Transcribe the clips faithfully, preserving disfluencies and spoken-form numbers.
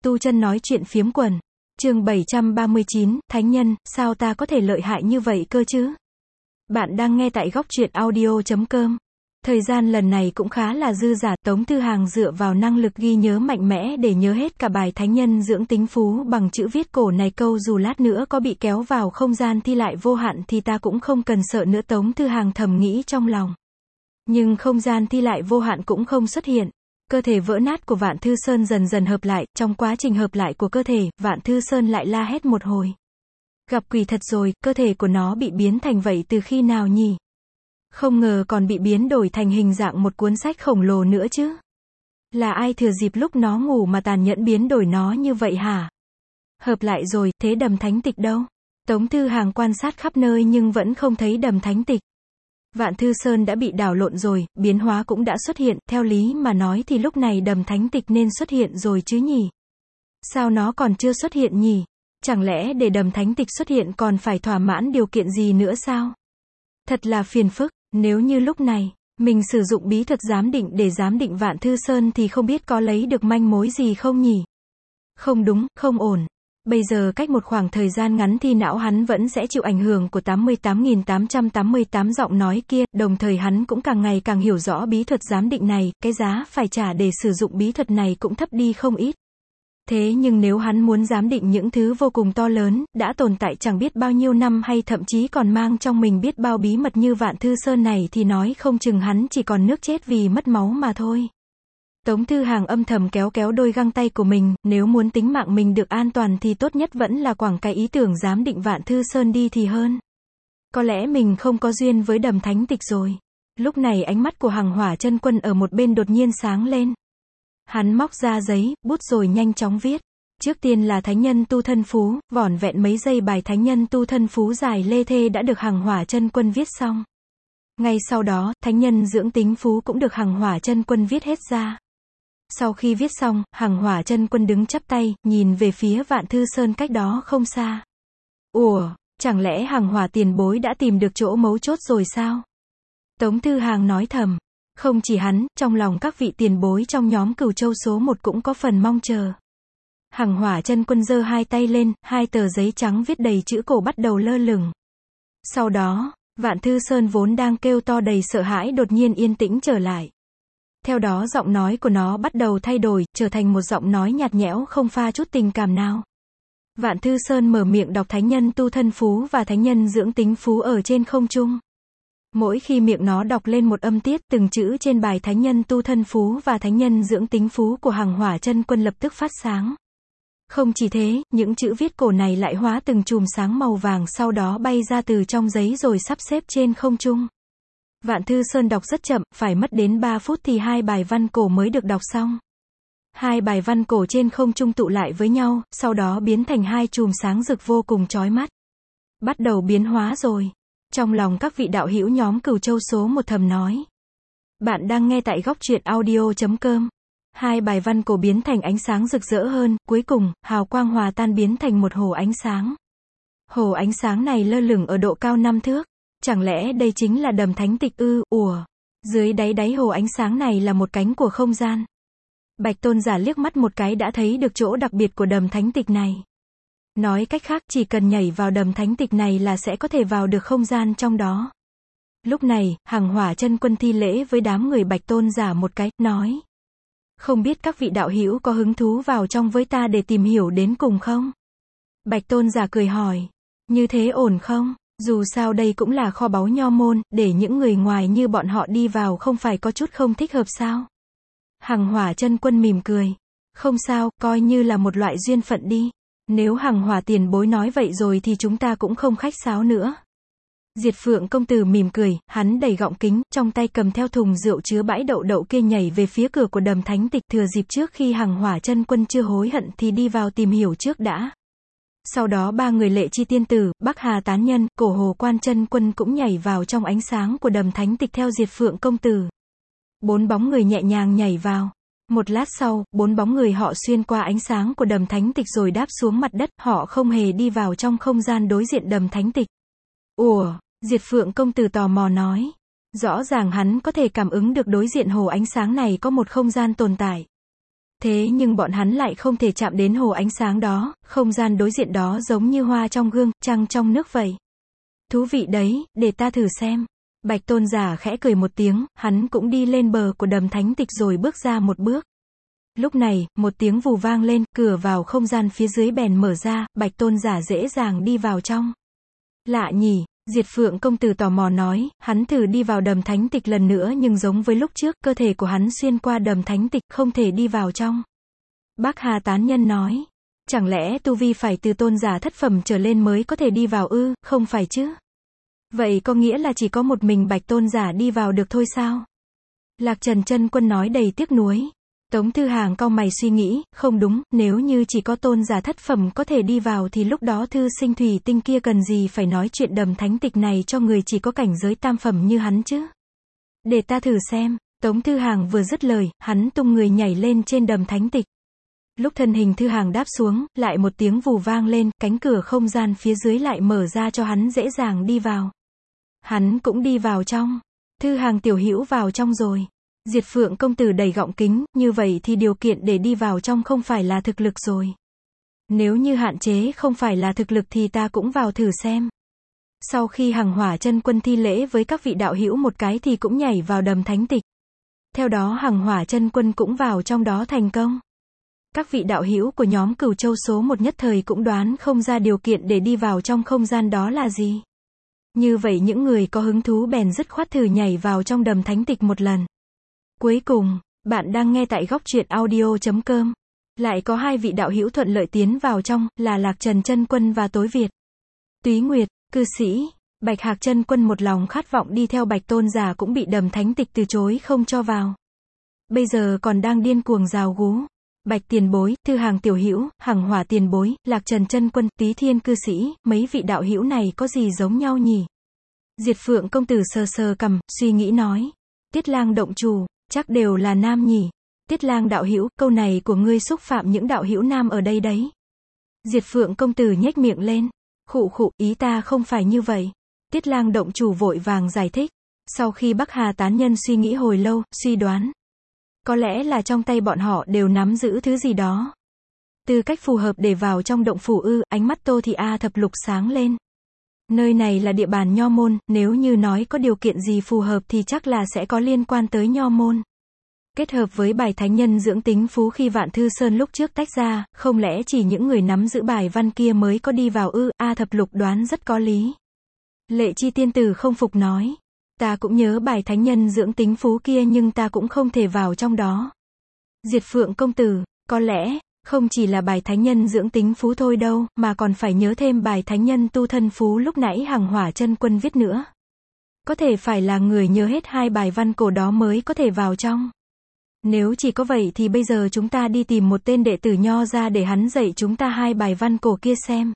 Tu chân nói chuyện phiếm quần. Chương bảy trăm ba mươi chín, Thánh nhân, sao ta có thể lợi hại như vậy cơ chứ? Bạn đang nghe tại góc truyện audio chấm com. Thời gian lần này cũng khá là dư dả, Tống Thư Hàng dựa vào năng lực ghi nhớ mạnh mẽ để nhớ hết cả bài Thánh nhân dưỡng tính phú bằng chữ viết cổ này, câu dù lát nữa có bị kéo vào không gian thi lại vô hạn thì ta cũng không cần sợ nữa, Tống Thư Hàng thầm nghĩ trong lòng. Nhưng không gian thi lại vô hạn cũng không xuất hiện. Cơ thể vỡ nát của Vạn Thư Sơn dần dần hợp lại, trong quá trình hợp lại của cơ thể, Vạn Thư Sơn lại la hét một hồi. Gặp quỷ thật rồi, cơ thể của nó bị biến thành vậy từ khi nào nhỉ? Không ngờ còn bị biến đổi thành hình dạng một cuốn sách khổng lồ nữa chứ. Là ai thừa dịp lúc nó ngủ mà tàn nhẫn biến đổi nó như vậy hả? Hợp lại rồi, thế Đầm Thánh Tịch đâu? Tống Thư Hàng quan sát khắp nơi nhưng vẫn không thấy Đầm Thánh Tịch. Vạn Thư Sơn đã bị đảo lộn rồi, biến hóa cũng đã xuất hiện, theo lý mà nói thì lúc này Đầm Thánh Tịch nên xuất hiện rồi chứ nhỉ? Sao nó còn chưa xuất hiện nhỉ? Chẳng lẽ để Đầm Thánh Tịch xuất hiện còn phải thỏa mãn điều kiện gì nữa sao? Thật là phiền phức, nếu như lúc này, mình sử dụng bí thuật giám định để giám định Vạn Thư Sơn thì không biết có lấy được manh mối gì không nhỉ? Không đúng, không ổn. Bây giờ cách một khoảng thời gian ngắn thì não hắn vẫn sẽ chịu ảnh hưởng của tám mươi tám nghìn tám trăm tám mươi tám giọng nói kia, đồng thời hắn cũng càng ngày càng hiểu rõ bí thuật giám định này, cái giá phải trả để sử dụng bí thuật này cũng thấp đi không ít. Thế nhưng nếu hắn muốn giám định những thứ vô cùng to lớn, đã tồn tại chẳng biết bao nhiêu năm hay thậm chí còn mang trong mình biết bao bí mật như Vạn Thư Sơn này thì nói không chừng hắn chỉ còn nước chết vì mất máu mà thôi. Tống Thư Hàng âm thầm kéo kéo đôi găng tay của mình, nếu muốn tính mạng mình được an toàn thì tốt nhất vẫn là quẳng cái ý tưởng giám định Vạn Thư Sơn đi thì hơn. Có lẽ mình không có duyên với Đầm Thánh Tịch rồi. Lúc này ánh mắt của Hằng Hỏa Chân Quân ở một bên đột nhiên sáng lên. Hắn móc ra giấy, bút rồi nhanh chóng viết. Trước tiên là Thánh nhân tu thân phú, vỏn vẹn mấy giây bài Thánh nhân tu thân phú dài lê thê đã được Hằng Hỏa Chân Quân viết xong. Ngay sau đó, Thánh nhân dưỡng tính phú cũng được Hằng Hỏa Chân Quân viết hết ra. Sau khi viết xong, Hằng Hỏa Chân Quân đứng chắp tay, nhìn về phía Vạn Thư Sơn cách đó không xa. Ủa, chẳng lẽ Hằng Hỏa tiền bối đã tìm được chỗ mấu chốt rồi sao? Tống Thư Hàng nói thầm. Không chỉ hắn, trong lòng các vị tiền bối trong nhóm Cửu Châu số một cũng có phần mong chờ. Hằng Hỏa Chân Quân giơ hai tay lên, hai tờ giấy trắng viết đầy chữ cổ bắt đầu lơ lửng. Sau đó, Vạn Thư Sơn vốn đang kêu to đầy sợ hãi đột nhiên yên tĩnh trở lại. Theo đó giọng nói của nó bắt đầu thay đổi, trở thành một giọng nói nhạt nhẽo không pha chút tình cảm nào. Vạn Thư Sơn mở miệng đọc Thánh nhân tu thân phú và Thánh nhân dưỡng tính phú ở trên không trung. Mỗi khi miệng nó đọc lên một âm tiết, từng chữ trên bài Thánh nhân tu thân phú và Thánh nhân dưỡng tính phú của Hằng Hỏa Chân Quân lập tức phát sáng. Không chỉ thế, những chữ viết cổ này lại hóa từng chùm sáng màu vàng sau đó bay ra từ trong giấy rồi sắp xếp trên không trung. Vạn Thư Sơn đọc rất chậm, phải mất đến ba phút thì hai bài văn cổ mới được đọc xong. Hai bài văn cổ trên không trung tụ lại với nhau, sau đó biến thành hai chùm sáng rực vô cùng chói mắt. Bắt đầu biến hóa rồi. Trong lòng các vị đạo hữu nhóm Cửu Châu số một thầm nói. Bạn đang nghe tại góc truyện audio chấm com. Hai bài văn cổ biến thành ánh sáng rực rỡ hơn, cuối cùng, hào quang hòa tan biến thành một hồ ánh sáng. Hồ ánh sáng này lơ lửng ở độ cao năm thước. Chẳng lẽ đây chính là Đầm Thánh Tịch ư? Ủa, dưới đáy đáy hồ ánh sáng này là một cánh của không gian. Bạch Tôn giả liếc mắt một cái đã thấy được chỗ đặc biệt của Đầm Thánh Tịch này. Nói cách khác, chỉ cần nhảy vào Đầm Thánh Tịch này là sẽ có thể vào được không gian trong đó. Lúc này, Hằng Hỏa Chân Quân thi lễ với đám người Bạch Tôn giả một cái, nói. Không biết các vị đạo hữu có hứng thú vào trong với ta để tìm hiểu đến cùng không? Bạch Tôn giả cười hỏi. Như thế ổn không? Dù sao đây cũng là kho báu nho môn, để những người ngoài như bọn họ đi vào không phải có chút không thích hợp sao? Hằng Hỏa Chân Quân mỉm cười. Không sao, coi như là một loại duyên phận đi. Nếu Hằng Hỏa tiền bối nói vậy rồi thì chúng ta cũng không khách sáo nữa. Diệt Phượng công tử mỉm cười, hắn đẩy gọng kính, trong tay cầm theo thùng rượu chứa bãi đậu đậu kia nhảy về phía cửa của Đầm Thánh Tịch, thừa dịp trước khi Hằng Hỏa Chân Quân chưa hối hận thì đi vào tìm hiểu trước đã. Sau đó ba người Lệ Chi tiên tử, Bắc Hà tán nhân, Cổ Hồ Quan Chân Quân cũng nhảy vào trong ánh sáng của Đầm Thánh Tịch theo Diệt Phượng công tử. Bốn bóng người nhẹ nhàng nhảy vào. Một lát sau, bốn bóng người họ xuyên qua ánh sáng của Đầm Thánh Tịch rồi đáp xuống mặt đất, họ không hề đi vào trong không gian đối diện Đầm Thánh Tịch. Ủa, Diệt Phượng công tử tò mò nói. Rõ ràng hắn có thể cảm ứng được đối diện hồ ánh sáng này có một không gian tồn tại. Thế nhưng bọn hắn lại không thể chạm đến hồ ánh sáng đó, không gian đối diện đó giống như hoa trong gương, trăng trong nước vậy. Thú vị đấy, để ta thử xem. Bạch Tôn giả khẽ cười một tiếng, hắn cũng đi lên bờ của đầm thánh tịch rồi bước ra một bước. Lúc này, một tiếng vù vang lên, cửa vào không gian phía dưới bèn mở ra, Bạch Tôn giả dễ dàng đi vào trong. Lạ nhỉ, Diệt Phượng công tử tò mò nói, hắn thử đi vào đầm thánh tịch lần nữa nhưng giống với lúc trước, cơ thể của hắn xuyên qua đầm thánh tịch, không thể đi vào trong. Bác Hà tán nhân nói, chẳng lẽ tu vi phải từ tôn giả thất phẩm trở lên mới có thể đi vào ư, không phải chứ? Vậy có nghĩa là chỉ có một mình Bạch Tôn giả đi vào được thôi sao? Lạc Trần chân quân nói đầy tiếc nuối. Tống Thư Hàng cau mày suy nghĩ, không đúng, nếu như chỉ có tôn giả thất phẩm có thể đi vào thì lúc đó thư sinh thủy tinh kia cần gì phải nói chuyện đầm thánh tịch này cho người chỉ có cảnh giới tam phẩm như hắn chứ? Để ta thử xem. Tống Thư Hàng vừa dứt lời, hắn tung người nhảy lên trên đầm thánh tịch. Lúc thân hình Thư Hàng đáp xuống, lại một tiếng vù vang lên, cánh cửa không gian phía dưới lại mở ra cho hắn dễ dàng đi vào. Hắn cũng đi vào trong. Thư Hàng tiểu hữu vào trong rồi. Diệt Phượng công tử đầy gọng kính, như vậy thì điều kiện để đi vào trong không phải là thực lực rồi. Nếu như hạn chế không phải là thực lực thì ta cũng vào thử xem. Sau khi Hằng Hỏa Chân Quân thi lễ với các vị đạo hữu một cái thì cũng nhảy vào đầm thánh tịch. Theo đó Hằng Hỏa Chân Quân cũng vào trong đó thành công. Các vị đạo hữu của nhóm Cửu Châu số một nhất thời cũng đoán không ra điều kiện để đi vào trong không gian đó là gì. Như vậy những người có hứng thú bèn dứt khoát thử nhảy vào trong đầm thánh tịch một lần. Cuối cùng, bạn đang nghe tại góc truyện audio chấm com. Lại có hai vị đạo hữu thuận lợi tiến vào trong, là Lạc Trần chân quân và Tối Việt. Túy Nguyệt, cư sĩ, Bạch Hạc chân quân một lòng khát vọng đi theo Bạch Tôn giả cũng bị đầm thánh tịch từ chối không cho vào. Bây giờ còn đang điên cuồng rào gú. Bạch tiền bối, Thư Hàng tiểu hữu, Hằng Hỏa tiền bối, Lạc Trần chân quân, Túy Thiên cư sĩ, mấy vị đạo hữu này có gì giống nhau nhỉ? Diệt Phượng công tử sờ sờ cằm, suy nghĩ nói. Tiết Lang động chủ, chắc đều là nam nhỉ. Tiết Lang đạo hữu, câu này của ngươi xúc phạm những đạo hữu nam ở đây đấy. Diệt Phượng công tử nhếch miệng lên. Khụ khụ, ý ta không phải như vậy. Tiết Lang động chủ vội vàng giải thích. Sau khi Bắc Hà tán nhân suy nghĩ hồi lâu, suy đoán. Có lẽ là trong tay bọn họ đều nắm giữ thứ gì đó. Tư cách phù hợp để vào trong động phủ ư, ánh mắt Tô Thị A thập lục sáng lên. Nơi này là địa bàn Nho môn, nếu như nói có điều kiện gì phù hợp thì chắc là sẽ có liên quan tới Nho môn. Kết hợp với bài thánh nhân dưỡng tính phú khi Vạn Thư Sơn lúc trước tách ra, không lẽ chỉ những người nắm giữ bài văn kia mới có đi vào ư, A thập lục đoán rất có lý. Lệ Chi tiên tử không phục nói. Ta cũng nhớ bài thánh nhân dưỡng tính phú kia nhưng ta cũng không thể vào trong đó. Diệt Phượng công tử, có lẽ, không chỉ là bài thánh nhân dưỡng tính phú thôi đâu, mà còn phải nhớ thêm bài thánh nhân tu thân phú lúc nãy Hằng Hỏa chân quân viết nữa. Có thể phải là người nhớ hết hai bài văn cổ đó mới có thể vào trong. Nếu chỉ có vậy thì bây giờ chúng ta đi tìm một tên đệ tử Nho ra để hắn dạy chúng ta hai bài văn cổ kia xem.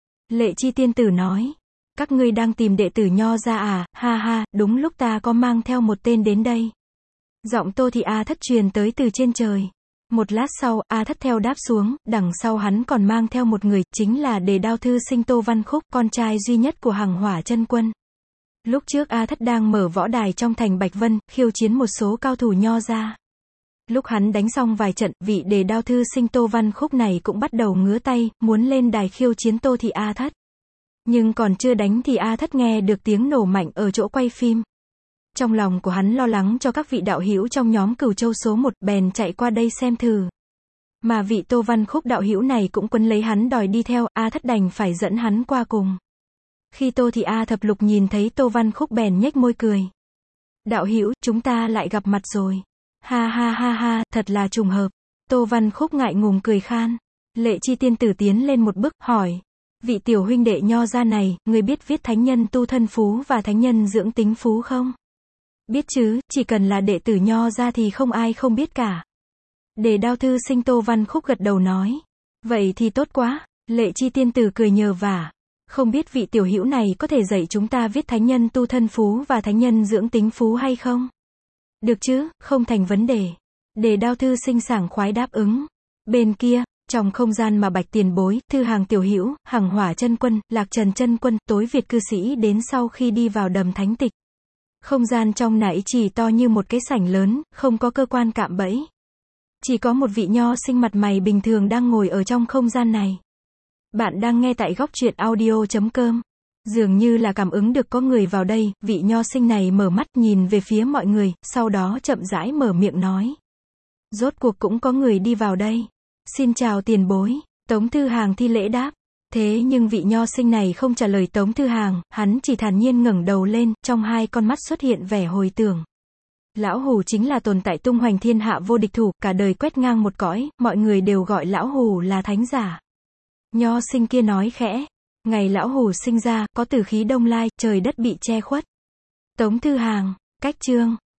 Lệ Chi tiên tử nói. Các ngươi đang tìm đệ tử Nho ra à, ha ha, đúng lúc ta có mang theo một tên đến đây. Giọng Tô Thị A thất truyền tới từ trên trời. Một lát sau, A thất theo đáp xuống, đằng sau hắn còn mang theo một người, chính là Đề Đao thư sinh Tô Văn Khúc, con trai duy nhất của Hằng Hỏa chân quân. Lúc trước A thất đang mở võ đài trong thành Bạch Vân, khiêu chiến một số cao thủ Nho ra. Lúc hắn đánh xong vài trận, vị Đề Đao thư sinh Tô Văn Khúc này cũng bắt đầu ngứa tay, muốn lên đài khiêu chiến Tô Thị A thất. Nhưng còn chưa đánh thì A thất nghe được tiếng nổ mạnh ở chỗ quay phim. Trong lòng của hắn lo lắng cho các vị đạo hữu trong nhóm Cửu Châu số một, bèn chạy qua đây xem thử. Mà vị Tô Văn Khúc đạo hữu này cũng quấn lấy hắn đòi đi theo, A thất đành phải dẫn hắn qua cùng. Khi Tô Thị A thập lục nhìn thấy Tô Văn Khúc bèn nhếch môi cười. Đạo hữu, chúng ta lại gặp mặt rồi. Ha ha ha ha, thật là trùng hợp. Tô Văn Khúc ngại ngùng cười khan. Lệ Chi tiên tử tiến lên một bước, hỏi. Vị tiểu huynh đệ Nho ra này, ngươi biết viết thánh nhân tu thân phú và thánh nhân dưỡng tính phú không? Biết chứ, chỉ cần là đệ tử Nho ra thì không ai không biết cả. Đề Đao thư sinh Tô Văn Khúc gật đầu nói. Vậy thì tốt quá. Lệ Chi tiên tử cười nhờ vả. Không biết vị tiểu hữu này có thể dạy chúng ta viết thánh nhân tu thân phú và thánh nhân dưỡng tính phú hay không? Được chứ, không thành vấn đề. Đề Đao thư sinh sảng khoái đáp ứng. Bên kia, trong không gian mà Bạch tiền bối, Thư Hàng tiểu hữu, Hằng Hỏa chân quân, Lạc Trần chân quân, Tối Việt cư sĩ đến sau khi đi vào đầm thánh tịch. Không gian trong nãy chỉ to như một cái sảnh lớn, không có cơ quan cạm bẫy. Chỉ có một vị nho sinh mặt mày bình thường đang ngồi ở trong không gian này. Bạn đang nghe tại góc truyện audio.com. Dường như là cảm ứng được có người vào đây, vị nho sinh này mở mắt nhìn về phía mọi người, sau đó chậm rãi mở miệng nói. Rốt cuộc cũng có người đi vào đây. Xin chào tiền bối. Tống Thư Hàng thi lễ đáp. Thế nhưng vị nho sinh này không trả lời Tống Thư Hàng, hắn chỉ thản nhiên ngẩng đầu lên, trong hai con mắt xuất hiện vẻ hồi tưởng. Lão Hủ chính là tồn tại tung hoành thiên hạ vô địch thủ, cả đời quét ngang một cõi, mọi người đều gọi Lão Hủ là thánh giả. Nho sinh kia nói khẽ. Ngày Lão Hủ sinh ra, có tử khí đông lai, trời đất bị che khuất. Tống Thư Hàng, cách chương.